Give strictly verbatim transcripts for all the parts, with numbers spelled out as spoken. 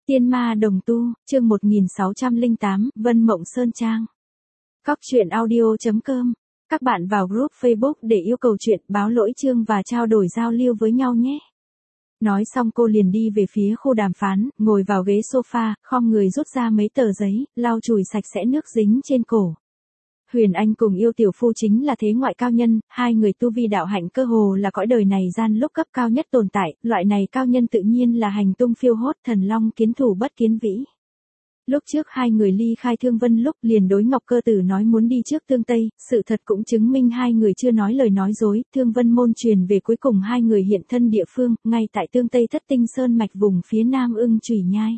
Tiên ma đồng tu, chương một nghìn sáu trăm lẻ tám, Vân Mộng Sơn Trang. Cóc truyện audio chấm com. Các bạn vào group Facebook để yêu cầu chuyện, báo lỗi chương và trao đổi giao lưu với nhau nhé. Nói xong cô liền đi về phía khu đàm phán, ngồi vào ghế sofa, khom người rút ra mấy tờ giấy, lau chùi sạch sẽ nước dính trên cổ. Huyền Anh cùng Yêu Tiểu Phu chính là thế ngoại cao nhân, hai người tu vi đạo hạnh cơ hồ là cõi đời này gian lúc cấp cao nhất tồn tại, loại này cao nhân tự nhiên là hành tung phiêu hốt, thần long kiến thủ bất kiến vĩ. Lúc trước hai người ly khai Thương Vân lúc liền đối Ngọc Cơ Tử nói muốn đi trước Tương Tây, sự thật cũng chứng minh hai người chưa nói lời nói dối, Thương Vân môn truyền về cuối cùng hai người hiện thân địa phương, ngay tại Tương Tây Thất Tinh Sơn mạch vùng phía nam Ưng Chủy Nhai.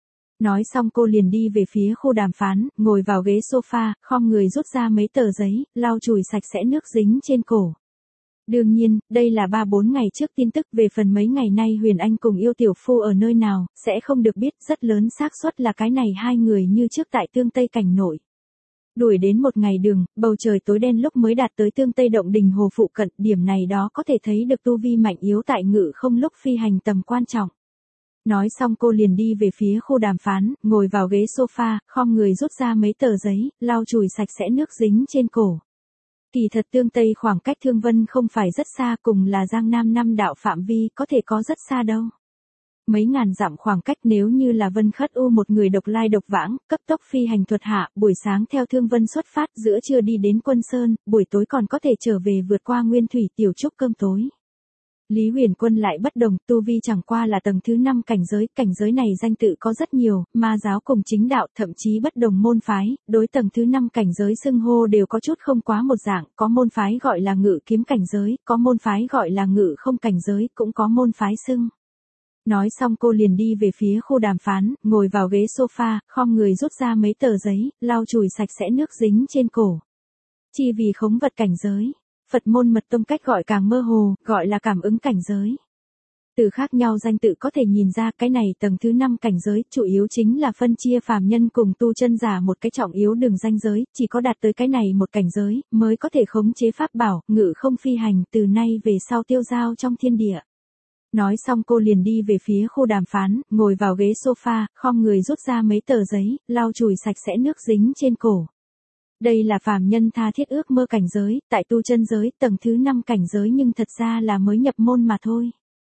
Nói xong cô liền đi về phía khu đàm phán, ngồi vào ghế sofa, khom người rút ra mấy tờ giấy, lau chùi sạch sẽ nước dính trên cổ. Đương nhiên, đây là ba bốn ngày trước tin tức, về phần mấy ngày nay Huyền Anh cùng Yêu Tiểu Phu ở nơi nào, sẽ không được biết, rất lớn xác suất là cái này hai người như trước tại Tương Tây cảnh nội. Đuổi đến một ngày đường, bầu trời tối đen lúc mới đạt tới Tương Tây động đình hồ phụ cận, điểm này đó có thể thấy được tu vi mạnh yếu tại ngự không lúc phi hành tầm quan trọng. Nói xong cô liền đi về phía khu đàm phán, ngồi vào ghế sofa, khom người rút ra mấy tờ giấy, lau chùi sạch sẽ nước dính trên cổ. Kỳ thật Tương Tây khoảng cách Thương Vân không phải rất xa, cùng là Giang Nam năm đạo phạm vi có thể có rất xa đâu. Mấy ngàn dặm khoảng cách, nếu như là Vân Khất U một người độc lai độc vãng, cấp tốc phi hành thuật hạ, buổi sáng theo Thương Vân xuất phát, giữa trưa đi đến Quân Sơn, buổi tối còn có thể trở về vượt qua Nguyên Thủy tiểu trúc cơm tối. Lý Huyền Quân lại bất đồng, tu vi chẳng qua là tầng thứ năm cảnh giới, cảnh giới này danh tự có rất nhiều, ma giáo cùng chính đạo, thậm chí bất đồng môn phái, đối tầng thứ năm cảnh giới xưng hô đều có chút không quá một dạng, có môn phái gọi là ngự kiếm cảnh giới, có môn phái gọi là ngự không cảnh giới, cũng có môn phái xưng. Nói xong cô liền đi về phía khu đàm phán, ngồi vào ghế sofa, khom người rút ra mấy tờ giấy, lau chùi sạch sẽ nước dính trên cổ. Chi vì khống vật cảnh giới. Phật môn mật tông cách gọi càng mơ hồ, gọi là cảm ứng cảnh giới. Từ khác nhau danh tự có thể nhìn ra cái này tầng thứ năm cảnh giới, chủ yếu chính là phân chia phàm nhân cùng tu chân giả một cái trọng yếu đường ranh giới, chỉ có đạt tới cái này một cảnh giới, mới có thể khống chế pháp bảo, ngự không phi hành, từ nay về sau tiêu giao trong thiên địa. Nói xong cô liền đi về phía khu đàm phán, ngồi vào ghế sofa, khom người rút ra mấy tờ giấy, lau chùi sạch sẽ nước dính trên cổ. Đây là phàm nhân tha thiết ước mơ cảnh giới, tại tu chân giới, tầng thứ năm cảnh giới nhưng thật ra là mới nhập môn mà thôi.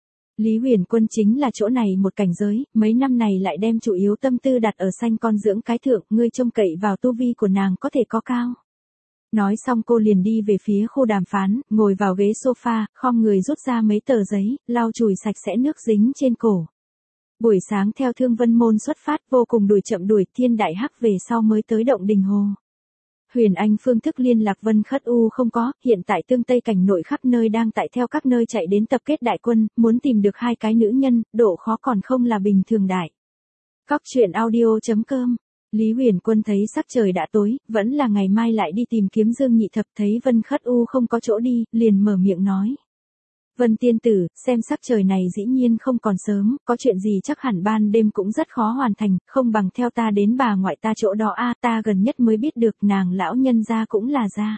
Lý Huyền Quân chính là chỗ này một cảnh giới, mấy năm này lại đem chủ yếu tâm tư đặt ở sanh con dưỡng cái thượng, ngươi trông cậy vào tu vi của nàng có thể có cao. Nói xong cô liền đi về phía khu đàm phán, ngồi vào ghế sofa, khom người rút ra mấy tờ giấy, lau chùi sạch sẽ nước dính trên cổ. Buổi sáng theo Thương Vân môn xuất phát, vô cùng đuổi chậm đuổi, thiên đại hắc về sau mới tới động đình hồ. Huyền Anh phương thức liên lạc Vân Khất U không có, hiện tại Tương Tây cảnh nội khắp nơi đang tại theo các nơi chạy đến tập kết đại quân, muốn tìm được hai cái nữ nhân, độ khó còn không là bình thường đại. Cóc truyện audio chấm com. Lý Huyền Quân thấy sắc trời đã tối, vẫn là ngày mai lại đi tìm kiếm Dương Nhị Thập, thấy Vân Khất U không có chỗ đi, liền mở miệng nói. Vân tiên tử, xem sắc trời này dĩ nhiên không còn sớm, có chuyện gì chắc hẳn ban đêm cũng rất khó hoàn thành, không bằng theo ta đến bà ngoại ta chỗ đó a, ta gần nhất mới biết được nàng lão nhân gia cũng là gia.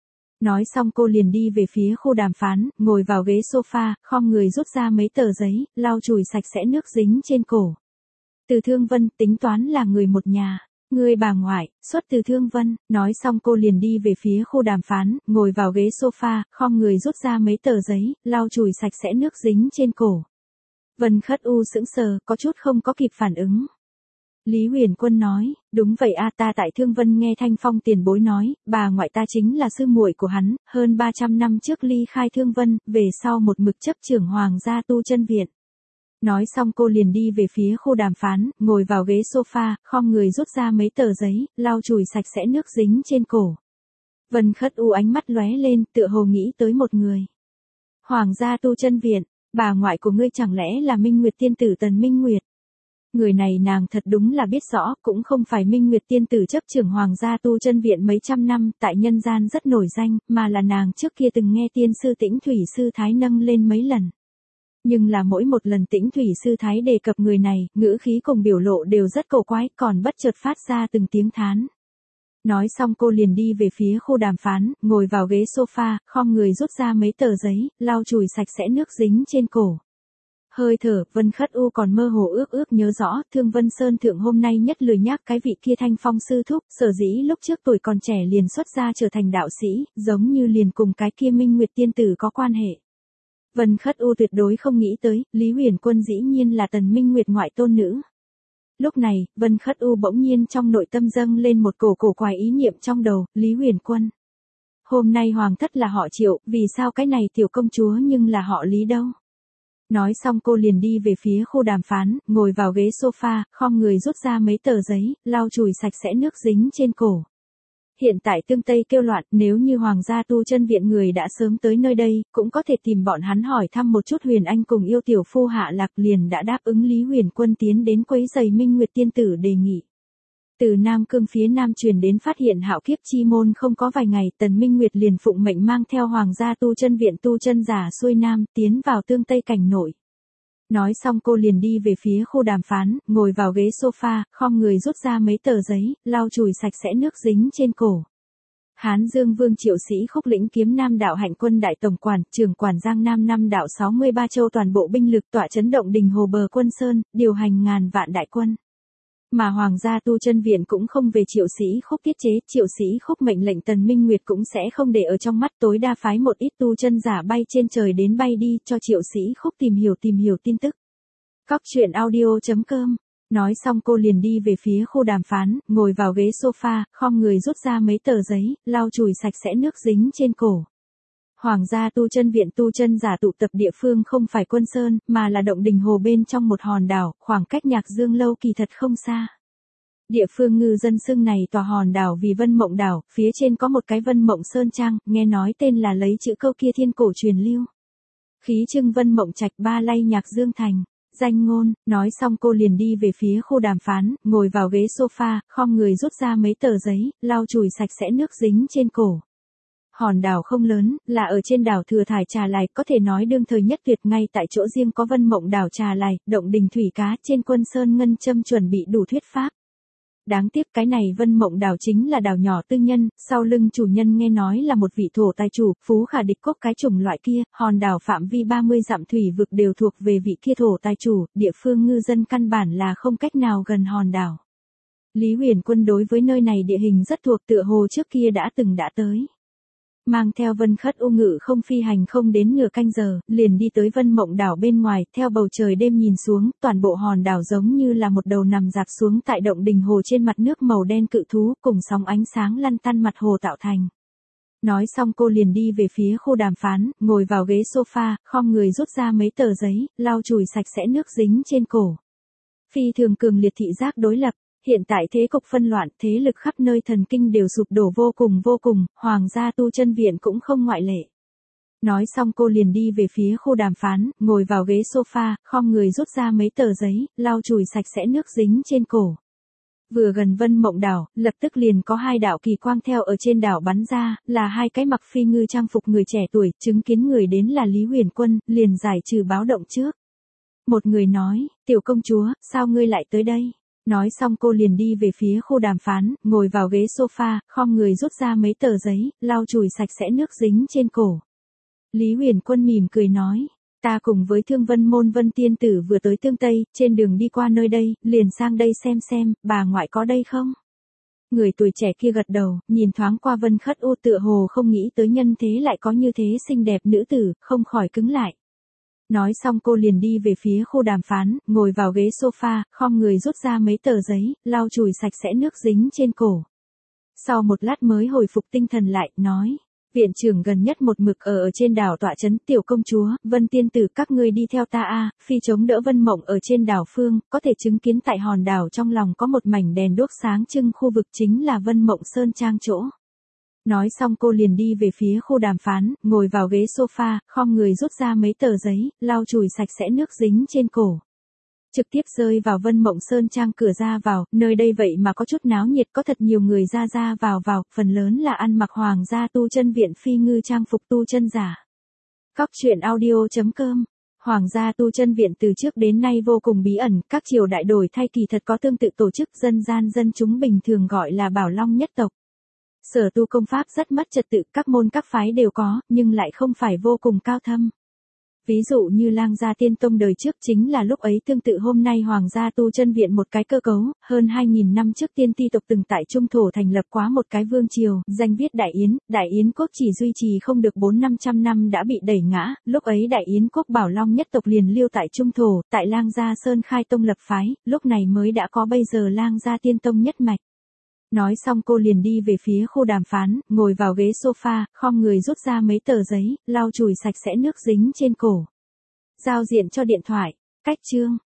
Nói xong cô liền đi về phía khu đàm phán, ngồi vào ghế sofa, khom người rút ra mấy tờ giấy, lau chùi sạch sẽ nước dính trên cổ. Từ Thương Vân, tính toán là người một nhà. Người bà ngoại, xuất từ Thương Vân, nói xong cô liền đi về phía khu đàm phán, ngồi vào ghế sofa, khom người rút ra mấy tờ giấy, lau chùi sạch sẽ nước dính trên cổ. Vân Khất U sững sờ, có chút không có kịp phản ứng. Lý Huyền Quân nói, đúng vậy a, ta tại Thương Vân nghe Thanh Phong tiền bối nói, bà ngoại ta chính là sư muội của hắn, hơn ba trăm năm trước ly khai Thương Vân, về sau một mực chấp trưởng hoàng gia tu chân viện. Nói xong cô liền đi về phía khu đàm phán, ngồi vào ghế sofa, khom người rút ra mấy tờ giấy, lau chùi sạch sẽ nước dính trên cổ. Vân Khất U ánh mắt lóe lên, tựa hồ nghĩ tới một người. Hoàng gia tu chân viện, bà ngoại của ngươi chẳng lẽ là Minh Nguyệt tiên tử Tần Minh Nguyệt? Người này nàng thật đúng là biết rõ, cũng không phải Minh Nguyệt tiên tử chấp trưởng hoàng gia tu chân viện mấy trăm năm, tại nhân gian rất nổi danh, mà là nàng trước kia từng nghe tiên sư Tĩnh Thủy sư thái nâng lên mấy lần. Nhưng là mỗi một lần Tĩnh Thủy sư thái đề cập người này, ngữ khí cùng biểu lộ đều rất cổ quái, còn bất chợt phát ra từng tiếng thán. Nói xong cô liền đi về phía khu đàm phán, ngồi vào ghế sofa, khom người rút ra mấy tờ giấy, lau chùi sạch sẽ nước dính trên cổ. Hơi thở, Vân Khất U còn mơ hồ ước ước nhớ rõ, Thương Vân Sơn Thượng hôm nay nhất lười nhác cái vị kia Thanh Phong sư thúc, sở dĩ lúc trước tuổi còn trẻ liền xuất gia trở thành đạo sĩ, giống như liền cùng cái kia Minh Nguyệt tiên tử có quan hệ. Vân Khất U tuyệt đối không nghĩ tới, Lý Huyền Quân dĩ nhiên là Tần Minh Nguyệt ngoại tôn nữ. Lúc này, Vân Khất U bỗng nhiên trong nội tâm dâng lên một cổ cổ quái ý niệm trong đầu, Lý Huyền Quân. Hôm nay hoàng thất là họ Triệu, vì sao cái này tiểu công chúa nhưng là họ Lý đâu? Nói xong cô liền đi về phía khu đàm phán, ngồi vào ghế sofa, khom người rút ra mấy tờ giấy, lau chùi sạch sẽ nước dính trên cổ. Hiện tại tương Tây kêu loạn, nếu như hoàng gia tu chân viện người đã sớm tới nơi đây, cũng có thể tìm bọn hắn hỏi thăm một chút Huyền Anh cùng yêu tiểu phu Hạ Lạc liền đã đáp ứng Lý Huyền Quân tiến đến quấy giày Minh Nguyệt tiên tử đề nghị. Từ Nam Cương phía Nam truyền đến phát hiện hạo kiếp chi môn không có vài ngày, Tần Minh Nguyệt liền phụng mệnh mang theo hoàng gia tu chân viện tu chân giả xuôi Nam, tiến vào tương Tây cảnh nội. Nói xong cô liền đi về phía khu đàm phán, ngồi vào ghế sofa, khom người rút ra mấy tờ giấy, lau chùi sạch sẽ nước dính trên cổ. Hán Dương Vương Triệu Sĩ Khúc lĩnh kiếm Nam đạo Hạnh quân đại tổng quản, trưởng quản Giang Nam năm đạo sáu mươi ba châu toàn bộ binh lực tọa chấn động đình Hồ Bờ Quân Sơn, điều hành ngàn vạn đại quân. Mà Hoàng gia tu chân viện cũng không về Triệu Sĩ Khúc tiết chế, Triệu Sĩ Khúc mệnh lệnh Tần Minh Nguyệt cũng sẽ không để ở trong mắt, tối đa phái một ít tu chân giả bay trên trời đến bay đi, cho Triệu Sĩ Khúc tìm hiểu tìm hiểu tin tức. Cóc truyện audio chấm com. Nói xong cô liền đi về phía khu đàm phán, ngồi vào ghế sofa, khom người rút ra mấy tờ giấy, lau chùi sạch sẽ nước dính trên cổ. Hoàng gia tu chân viện tu chân giả tụ tập địa phương không phải Quân Sơn, mà là động đình hồ bên trong một hòn đảo, khoảng cách Nhạc Dương lâu kỳ thật không xa. Địa phương ngư dân xưng này tòa hòn đảo vì Vân Mộng đảo, phía trên có một cái Vân Mộng Sơn Trang, nghe nói tên là lấy chữ câu kia thiên cổ truyền lưu. Khí trưng Vân Mộng trạch ba lay Nhạc Dương thành. Danh ngôn, nói xong cô liền đi về phía khu đàm phán, ngồi vào ghế sofa, khom người rút ra mấy tờ giấy, lau chùi sạch sẽ nước dính trên cổ. Hòn đảo không lớn, là ở trên đảo Thừa Thải Trà Lài, có thể nói đương thời nhất tuyệt, ngay tại chỗ riêng có Vân Mộng đảo Trà Lài, động đình thủy cá trên Quân Sơn ngân châm chuẩn bị đủ thuyết pháp. Đáng tiếc cái này Vân Mộng đảo chính là đảo nhỏ tư nhân, sau lưng chủ nhân nghe nói là một vị thổ tài chủ, phú khả địch quốc cái chủng loại kia, hòn đảo phạm vi ba mươi dặm thủy vực đều thuộc về vị kia thổ tài chủ, địa phương ngư dân căn bản là không cách nào gần hòn đảo. Lý Huyền Quân đối với nơi này địa hình rất thuộc, tựa hồ trước kia đã từng đã tới. Mang theo Vân Khất U ngự không phi hành không đến nửa canh giờ, liền đi tới Vân Mộng đảo bên ngoài, theo bầu trời đêm nhìn xuống, toàn bộ hòn đảo giống như là một đầu nằm dạp xuống tại động đình hồ trên mặt nước màu đen cự thú, cùng sóng ánh sáng lăn tăn mặt hồ tạo thành. Nói xong cô liền đi về phía khu đàm phán, ngồi vào ghế sofa, khom người rút ra mấy tờ giấy, lau chùi sạch sẽ nước dính trên cổ. Phi thường cường liệt thị giác đối lập. Hiện tại thế cục phân loạn, thế lực khắp nơi thần kinh đều sụp đổ vô cùng vô cùng, Hoàng gia tu chân viện cũng không ngoại lệ. Nói xong cô liền đi về phía khu đàm phán, ngồi vào ghế sofa, khom người rút ra mấy tờ giấy, lau chùi sạch sẽ nước dính trên cổ. Vừa gần Vân Mộng đảo, lập tức liền có hai đạo kỳ quang theo ở trên đảo bắn ra, là hai cái mặc phi ngư trang phục người trẻ tuổi, chứng kiến người đến là Lý Huyền Quân, liền giải trừ báo động trước. Một người nói, tiểu công chúa, sao ngươi lại tới đây? Nói xong cô liền đi về phía khu đàm phán, ngồi vào ghế sofa, khom người rút ra mấy tờ giấy, lau chùi sạch sẽ nước dính trên cổ. Lý Huyền Quân mỉm cười nói, ta cùng với Thương Vân môn Vân tiên tử vừa tới tương Tây, trên đường đi qua nơi đây, liền sang đây xem xem, bà ngoại có đây không? Người tuổi trẻ kia gật đầu, nhìn thoáng qua Vân Khất U tựa hồ không nghĩ tới nhân thế lại có như thế xinh đẹp nữ tử, không khỏi cứng lại. Nói xong cô liền đi về phía khu đàm phán, ngồi vào ghế sofa, khom người rút ra mấy tờ giấy, lau chùi sạch sẽ nước dính trên cổ. Sau một lát mới hồi phục tinh thần lại, nói, viện trưởng gần nhất một mực ở ở trên đảo tọa trấn, tiểu công chúa, Vân tiên tử các ngươi đi theo ta a, phi chống đỡ Vân Mộng ở trên đảo phương, có thể chứng kiến tại hòn đảo trong lòng có một mảnh đèn đuốc sáng trưng, khu vực chính là Vân Mộng Sơn Trang chỗ. Nói xong cô liền đi về phía khu đàm phán, ngồi vào ghế sofa, khom người rút ra mấy tờ giấy, lau chùi sạch sẽ nước dính trên cổ. Trực tiếp rơi vào Vân Mộng Sơn Trang cửa ra vào, nơi đây vậy mà có chút náo nhiệt, có thật nhiều người ra ra vào vào, phần lớn là ăn mặc Hoàng gia tu chân viện phi ngư trang phục tu chân giả. Cóc truyện audio chấm com. Hoàng gia tu chân viện từ trước đến nay vô cùng bí ẩn, các triều đại đổi thay kỳ thật có tương tự tổ chức, dân gian dân chúng bình thường gọi là Bảo Long nhất tộc. Sở tu công pháp rất mất trật tự, các môn các phái đều có, nhưng lại không phải vô cùng cao thâm. Ví dụ như Lang gia Tiên Tông đời trước chính là lúc ấy tương tự hôm nay Hoàng gia Tu Chân Viện một cái cơ cấu, hơn hai nghìn năm trước tiên ti tộc từng tại Trung Thổ thành lập quá một cái vương triều, danh viết Đại Yến, Đại Yến quốc chỉ duy trì không được bốn năm trăm năm đã bị đẩy ngã, lúc ấy Đại Yến quốc Bảo Long nhất tộc liền lưu tại Trung Thổ, tại Lang gia Sơn khai tông lập phái, lúc này mới đã có bây giờ Lang gia Tiên Tông nhất mạch. Nói xong cô liền đi về phía khu đàm phán, ngồi vào ghế sofa, khom người rút ra mấy tờ giấy, lau chùi sạch sẽ nước dính trên cổ. Giao diện cho điện thoại, cách chương.